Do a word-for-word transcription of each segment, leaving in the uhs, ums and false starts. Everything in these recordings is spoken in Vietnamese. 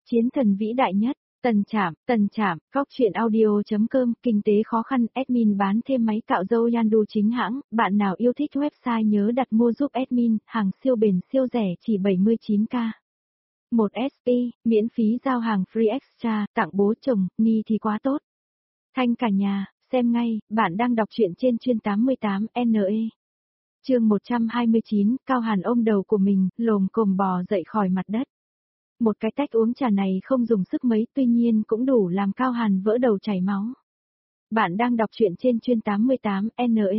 Chiến thần vĩ đại nhất, Tần Trạm, Tần Trạm, Góc truyện audio.com, kinh tế khó khăn, admin bán thêm máy cạo râu Yandu chính hãng, bạn nào yêu thích website nhớ đặt mua giúp admin, hàng siêu bền siêu rẻ chỉ bảy mươi chín k. một ét pê, miễn phí giao hàng free extra, tặng bố chồng, ni thì quá tốt. Thanh cả nhà, xem ngay, bạn đang đọc truyện trên chuyên tám mươi tám N E. Chương một trăm hai mươi chín, Cao Hàn ôm đầu của mình, lồm cồm bò dậy khỏi mặt đất. Một cái tách uống trà này không dùng sức mấy, tuy nhiên cũng đủ làm Cao Hàn vỡ đầu chảy máu. Bạn đang đọc truyện trên chuyên tám mươi tám N E.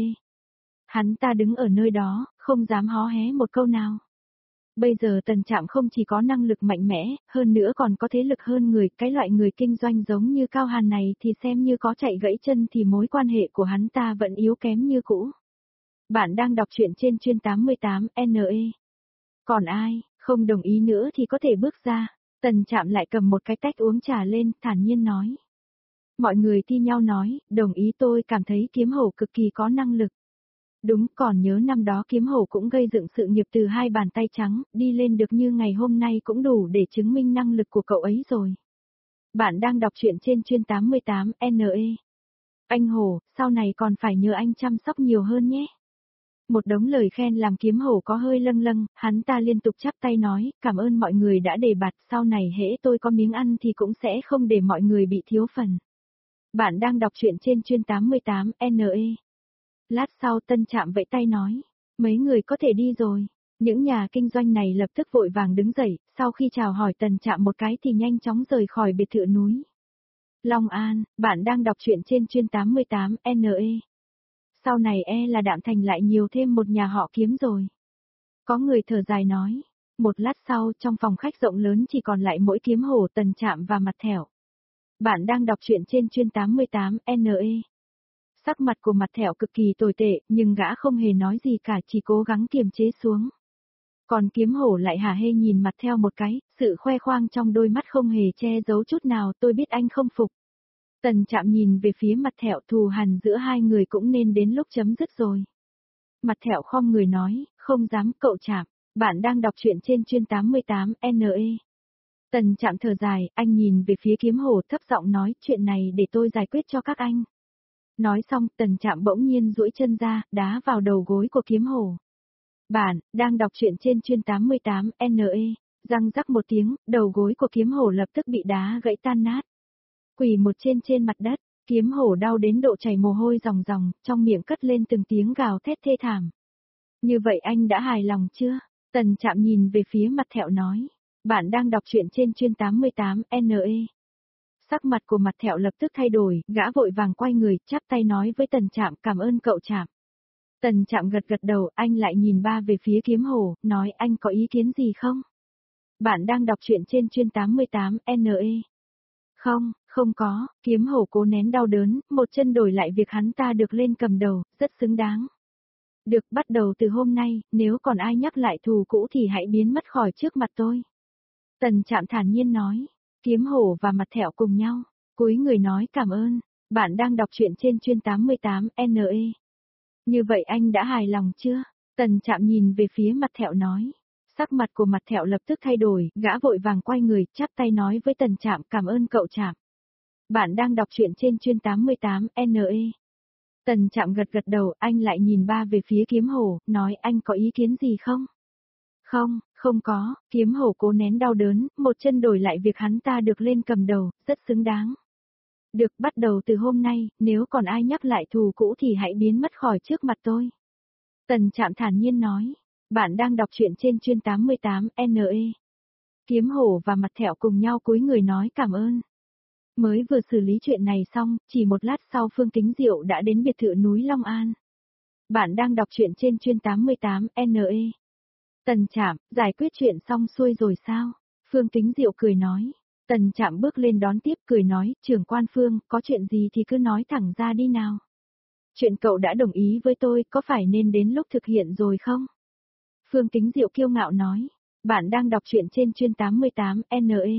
Hắn ta đứng ở nơi đó, không dám hó hé một câu nào. Bây giờ Tần Trạm không chỉ có năng lực mạnh mẽ, hơn nữa còn có thế lực hơn người, cái loại người kinh doanh giống như Cao Hàn này thì xem như có chạy gãy chân thì mối quan hệ của hắn ta vẫn yếu kém như cũ. Bạn đang đọc truyện trên chuyên tám mươi tám N E. Còn ai, không đồng ý nữa thì có thể bước ra. Tần Trạm lại cầm một cái tách uống trà lên, thản nhiên nói. Mọi người thi nhau nói, đồng ý. Tôi cảm thấy Kiếm Hổ cực kỳ có năng lực. Đúng, còn nhớ năm đó Kiếm Hổ cũng gây dựng sự nghiệp từ hai bàn tay trắng, đi lên được như ngày hôm nay cũng đủ để chứng minh năng lực của cậu ấy rồi. Bạn đang đọc truyện trên chuyên tám mươi tám N E. Anh Hổ, sau này còn phải nhờ anh chăm sóc nhiều hơn nhé. Một đống lời khen làm Kiếm Hổ có hơi lâng lâng, hắn ta liên tục chắp tay nói, cảm ơn mọi người đã đề bạt, sau này hễ tôi có miếng ăn thì cũng sẽ không để mọi người bị thiếu phần. Bạn đang đọc truyện trên chuyên tám mươi tám N E. Lát sau Tân Trạm vẫy tay nói, mấy người có thể đi rồi. Những nhà kinh doanh này lập tức vội vàng đứng dậy, sau khi chào hỏi Tần Trạm một cái thì nhanh chóng rời khỏi biệt thự núi Long An. Bạn đang đọc truyện trên chuyên tám mươi tám N E. Sau này e là Đạm Thành lại nhiều thêm một nhà họ Kiếm rồi. Có người thở dài nói. Một lát sau trong phòng khách rộng lớn chỉ còn lại mỗi Kiếm Hổ, Tần Trạm và Mặt Thẻo. Bạn đang đọc truyện trên chuyên tám mươi tám N E. Sắc mặt của Mặt Thẻo cực kỳ tồi tệ, nhưng gã không hề nói gì cả, chỉ cố gắng kiềm chế xuống. Còn Kiếm Hổ lại hả hê nhìn Mặt Thẻo một cái, sự khoe khoang trong đôi mắt không hề che giấu chút nào, tôi biết anh không phục. Tần Trạm nhìn về phía Mặt Thẻo, thù hằn giữa hai người cũng nên đến lúc chấm dứt rồi. Mặt Thẻo khom người nói, không dám. Cậu Trạm, bạn đang đọc truyện trên chuyên tám mươi tám N E. Tần Trạm thở dài, anh nhìn về phía Kiếm Hổ thấp giọng nói, chuyện này để tôi giải quyết cho các anh. Nói xong, Tần Trạm bỗng nhiên duỗi chân ra, đá vào đầu gối của Kiếm Hổ. Bạn đang đọc truyện trên chuyên tám mươi tám N E. Răng rắc một tiếng, đầu gối của Kiếm Hổ lập tức bị đá gãy tan nát. Quỳ một trên trên mặt đất, Kiếm Hổ đau đến độ chảy mồ hôi ròng ròng, trong miệng cất lên từng tiếng gào thét thê thảm. Như vậy anh đã hài lòng chưa? Tần Trạm nhìn về phía Mặt Thẻo nói. Bạn đang đọc truyện trên chuyên tám mươi tám N E. Sắc mặt của Mặt Thẻo lập tức thay đổi, gã vội vàng quay người, chắp tay nói với Tần Trạm, cảm ơn cậu Trạm. Tần Trạm gật gật đầu, anh lại nhìn ba về phía Kiếm Hổ, nói anh có ý kiến gì không? Bạn đang đọc truyện trên chuyên tám mươi tám N E. Không, không có. Kiếm Hổ cố nén đau đớn, một chân đổi lại việc hắn ta được lên cầm đầu, rất xứng đáng. Được, bắt đầu từ hôm nay, nếu còn ai nhắc lại thù cũ thì hãy biến mất khỏi trước mặt tôi. Tần Trạm thản nhiên nói. Kiếm Hổ và Mặt Thẻo cùng nhau, cúi người nói cảm ơn. Bạn đang đọc truyện trên chuyên tám mươi tám N E. Như vậy anh đã hài lòng chưa? Tần Trạm nhìn về phía Mặt Thẻo nói. Sắc mặt của Mặt Thẻo lập tức thay đổi, gã vội vàng quay người, chắp tay nói với Tần Trạm, cảm ơn cậu Trạm. Bạn đang đọc truyện trên chuyên tám mươi tám N E. Tần Trạm gật gật đầu, anh lại nhìn ba về phía Kiếm Hổ, nói anh có ý kiến gì không? Không, không có. Kiếm Hổ cố nén đau đớn, một chân đổi lại việc hắn ta được lên cầm đầu, rất xứng đáng. Được, bắt đầu từ hôm nay, nếu còn ai nhắc lại thù cũ thì hãy biến mất khỏi trước mặt tôi. Tần Trạm thản nhiên nói. Bạn đang đọc truyện trên chuyên tám mươi tám N E. Kiếm Hổ và Mặt Thẻo cùng nhau cúi người nói cảm ơn. Mới vừa xử lý chuyện này xong, chỉ một lát sau Phương Kính Diệu đã đến biệt thự núi Long An. Bạn đang đọc truyện trên chuyên tám mươi tám N E. Tần Trạm, giải quyết chuyện xong xuôi rồi sao? Phương Kính Diệu cười nói. Tần Trạm bước lên đón tiếp cười nói, trưởng quan Phương, có chuyện gì thì cứ nói thẳng ra đi nào. Chuyện cậu đã đồng ý với tôi, có phải nên đến lúc thực hiện rồi không? Phương Kính Diệu kiêu ngạo nói. Bạn đang đọc truyện trên chuyên tám mươi tám N E.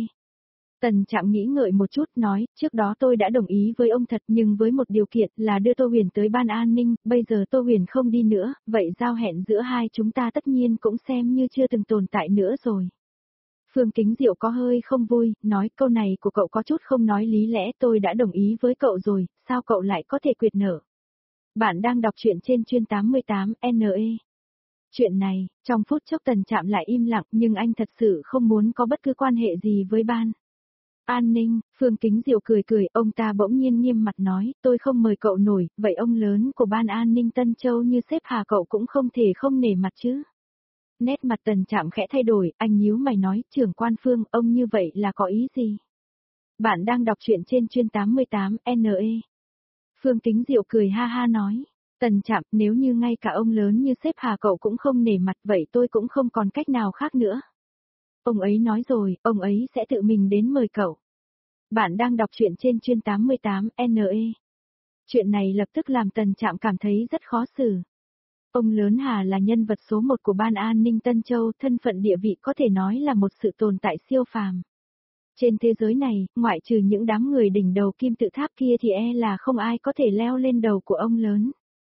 Tần Trạm nghĩ ngợi một chút nói, trước đó tôi đã đồng ý với ông thật nhưng với một điều kiện là đưa Tô Huyền tới ban an ninh, bây giờ Tô Huyền không đi nữa, vậy giao hẹn giữa hai chúng ta tất nhiên cũng xem như chưa từng tồn tại nữa rồi. Phương Kính Diệu có hơi không vui, nói câu này của cậu có chút không nói lý lẽ, tôi đã đồng ý với cậu rồi, sao cậu lại có thể quyệt nợ? Bạn đang đọc truyện trên chuyên tám mươi tám N E. Chuyện này, trong phút chốc Tần Trạm lại im lặng, nhưng anh thật sự không muốn có bất cứ quan hệ gì với ban an ninh. Phương Kính Diệu cười cười, ông ta bỗng nhiên nghiêm mặt nói, tôi không mời cậu nổi, vậy ông lớn của ban an ninh Tân Châu như sếp Hà cậu cũng không thể không nể mặt chứ. Nét mặt Tần Trạm khẽ thay đổi, anh nhíu mày nói, trưởng quan Phương, ông như vậy là có ý gì? Bạn đang đọc truyện trên chuyên tám mươi tám N E. Phương Kính Diệu cười ha ha nói, Tần Trạm, nếu như ngay cả ông lớn như sếp Hà cậu cũng không nể mặt vậy tôi cũng không còn cách nào khác nữa. Ông ấy nói rồi, ông ấy sẽ tự mình đến mời cậu. Bạn đang đọc truyện trên chuyên tám mươi tám N E. Chuyện này lập tức làm Tần Trạm cảm thấy rất khó xử. Ông lớn Hà là nhân vật số một của Ban An ninh Tân Châu, thân phận địa vị có thể nói là một sự tồn tại siêu phàm. Trên thế giới này, ngoại trừ những đám người đỉnh đầu kim tự tháp kia thì e là không ai có thể leo lên đầu của ông lớn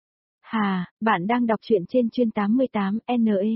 Hà. Bạn đang đọc truyện trên chuyên tám mươi tám N E.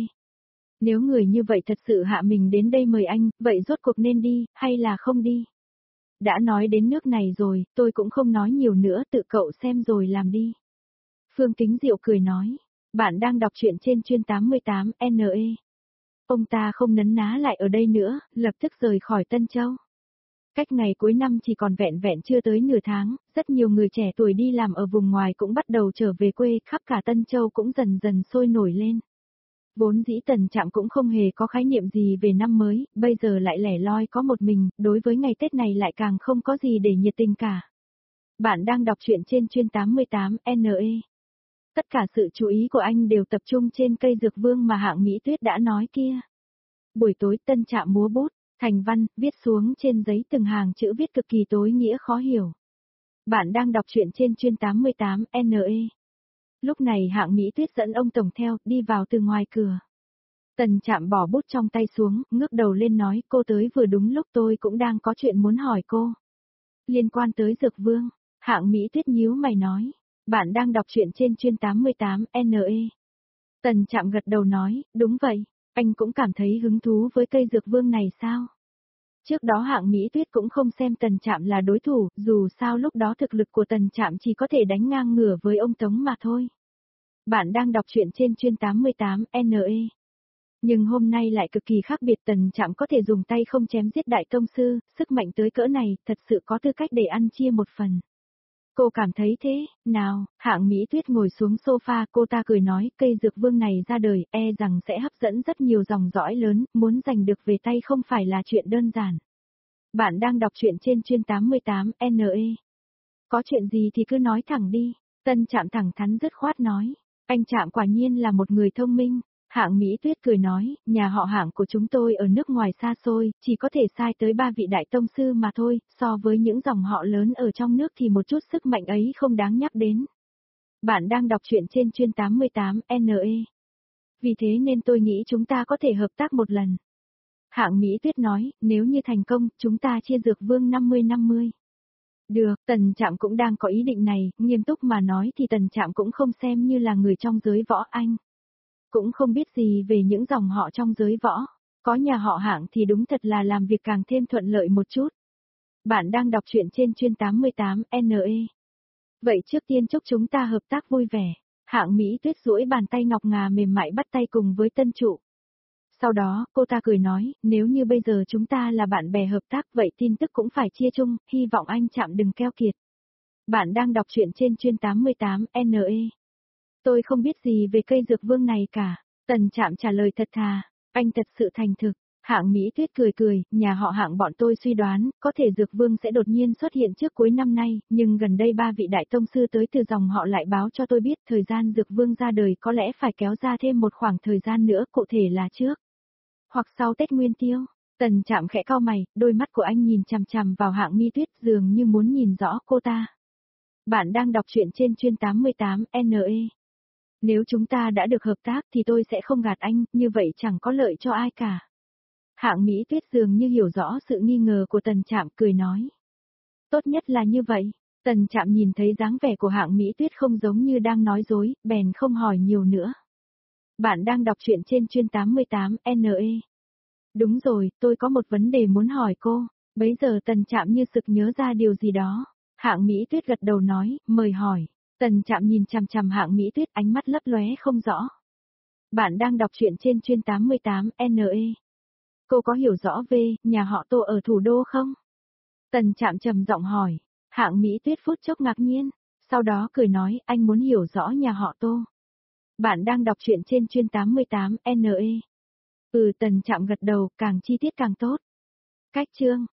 Nếu người như vậy thật sự hạ mình đến đây mời anh, vậy rốt cuộc nên đi, hay là không đi? Đã nói đến nước này rồi, tôi cũng không nói nhiều nữa, tự cậu xem rồi làm đi. Phương Kính Diệu cười nói, bạn đang đọc truyện trên chuyên tám mươi tám N E. Ông ta không nấn ná lại ở đây nữa, lập tức rời khỏi Tân Châu. Cách ngày cuối năm chỉ còn vẹn vẹn chưa tới nửa tháng, rất nhiều người trẻ tuổi đi làm ở vùng ngoài cũng bắt đầu trở về quê, khắp cả Tân Châu cũng dần dần sôi nổi lên. Vốn dĩ Tần Trạm cũng không hề có khái niệm gì về năm mới, bây giờ lại lẻ loi có một mình, đối với ngày Tết này lại càng không có gì để nhiệt tình cả. Bạn đang đọc truyện trên chuyên tám mươi tám N E. Tất cả sự chú ý của anh đều tập trung trên cây dược vương mà Hạng Mỹ Tuyết đã nói kia. Buổi tối Tân Trạm múa bút, thành văn, viết xuống trên giấy từng hàng chữ viết cực kỳ tối nghĩa khó hiểu. Bạn đang đọc truyện trên chuyên tám mươi tám N E. Lúc này Hạng Mỹ Tuyết dẫn ông Tổng theo, đi vào từ ngoài cửa. Tần Trạm bỏ bút trong tay xuống, ngước đầu lên nói, cô tới vừa đúng lúc, tôi cũng đang có chuyện muốn hỏi cô. Liên quan tới dược vương, Hạng Mỹ Tuyết nhíu mày nói, bạn đang đọc truyện trên chuyên tám mươi tám N E. Tần Trạm gật đầu nói, đúng vậy, anh cũng cảm thấy hứng thú với cây dược vương này sao? Trước đó Hạng Mỹ Tuyết cũng không xem Tần Trạm là đối thủ, dù sao lúc đó thực lực của Tần Trạm chỉ có thể đánh ngang ngửa với ông Tống mà thôi. Bạn đang đọc truyện trên chuyên tám mươi tám N E. Nhưng hôm nay lại cực kỳ khác biệt, Tần Trạm có thể dùng tay không chém giết đại tông sư, sức mạnh tới cỡ này, thật sự có tư cách để ăn chia một phần. Cô cảm thấy thế, nào? Hạng Mỹ Tuyết ngồi xuống sofa, cô ta cười nói, cây dược vương này ra đời, e rằng sẽ hấp dẫn rất nhiều dòng dõi lớn, muốn giành được về tay không phải là chuyện đơn giản. Bạn đang đọc truyện trên chuyên tám mươi tám N E. Có chuyện gì thì cứ nói thẳng đi. Tân Trạm thẳng thắn dứt khoát nói, anh Trạm quả nhiên là một người thông minh. Hạng Mỹ Tuyết cười nói, nhà họ Hạng của chúng tôi ở nước ngoài xa xôi, chỉ có thể sai tới ba vị đại tông sư mà thôi, so với những dòng họ lớn ở trong nước thì một chút sức mạnh ấy không đáng nhắc đến. Bạn đang đọc truyện trên chuyên tám mươi tám N E. Vì thế nên tôi nghĩ chúng ta có thể hợp tác một lần. Hạng Mỹ Tuyết nói, nếu như thành công, chúng ta chia dược vương năm mươi năm mươi. Được, Tần Trạm cũng đang có ý định này, nghiêm túc mà nói thì Tần Trạm cũng không xem như là người trong giới võ anh. Cũng không biết gì về những dòng họ trong giới võ. Có nhà họ Hạng thì đúng thật là làm việc càng thêm thuận lợi một chút. Bạn đang đọc truyện trên chuyên tám mươi tám N E. Vậy trước tiên chúc chúng ta hợp tác vui vẻ. Hạng Mỹ Tuyết duỗi bàn tay ngọc ngà mềm mại bắt tay cùng với Tân Trụ. Sau đó, cô ta cười nói, nếu như bây giờ chúng ta là bạn bè hợp tác vậy tin tức cũng phải chia chung, hy vọng anh Trạm đừng keo kiệt. Bạn đang đọc truyện trên chuyên tám mươi tám N E. Tôi không biết gì về cây dược vương này cả. Tần Trạm trả lời thật thà, anh thật sự thành thực. Hạng Mỹ Tuyết cười cười, nhà họ Hạng bọn tôi suy đoán, có thể dược vương sẽ đột nhiên xuất hiện trước cuối năm nay, nhưng gần đây ba vị đại tông sư tới từ dòng họ lại báo cho tôi biết thời gian dược vương ra đời có lẽ phải kéo ra thêm một khoảng thời gian nữa, cụ thể là trước hoặc sau Tết Nguyên Tiêu. Tần Trạm khẽ cau mày, đôi mắt của anh nhìn chằm chằm vào Hạng Mỹ Tuyết dường như muốn nhìn rõ cô ta. Bạn đang đọc truyện trên chuyên tám mươi tám N E. Nếu chúng ta đã được hợp tác thì tôi sẽ không gạt anh, như vậy chẳng có lợi cho ai cả. Hạng Mỹ Tuyết dường như hiểu rõ sự nghi ngờ của Tần Trạm, cười nói. Tốt nhất là như vậy. Tần Trạm nhìn thấy dáng vẻ của Hạng Mỹ Tuyết không giống như đang nói dối, bèn không hỏi nhiều nữa. Bạn đang đọc truyện trên chuyên tám mươi tám N E. Đúng rồi, tôi có một vấn đề muốn hỏi cô. Bấy giờ Tần Trạm như sực nhớ ra điều gì đó. Hạng Mỹ Tuyết gật đầu nói, mời hỏi. Tần Trạm nhìn chằm chằm Hạng Mỹ Tuyết, ánh mắt lấp lóe không rõ. Bạn đang đọc truyện trên chuyên tám mươi tám N E. Cô có hiểu rõ về nhà họ Tô ở thủ đô không? Tần Trạm trầm giọng hỏi. Hạng Mỹ Tuyết phút chốc ngạc nhiên, sau đó cười nói, anh muốn hiểu rõ nhà họ Tô. Bạn đang đọc truyện trên chuyên tám mươi tám N E. Ừ, Tần Trạm gật đầu, càng chi tiết càng tốt. Cách chương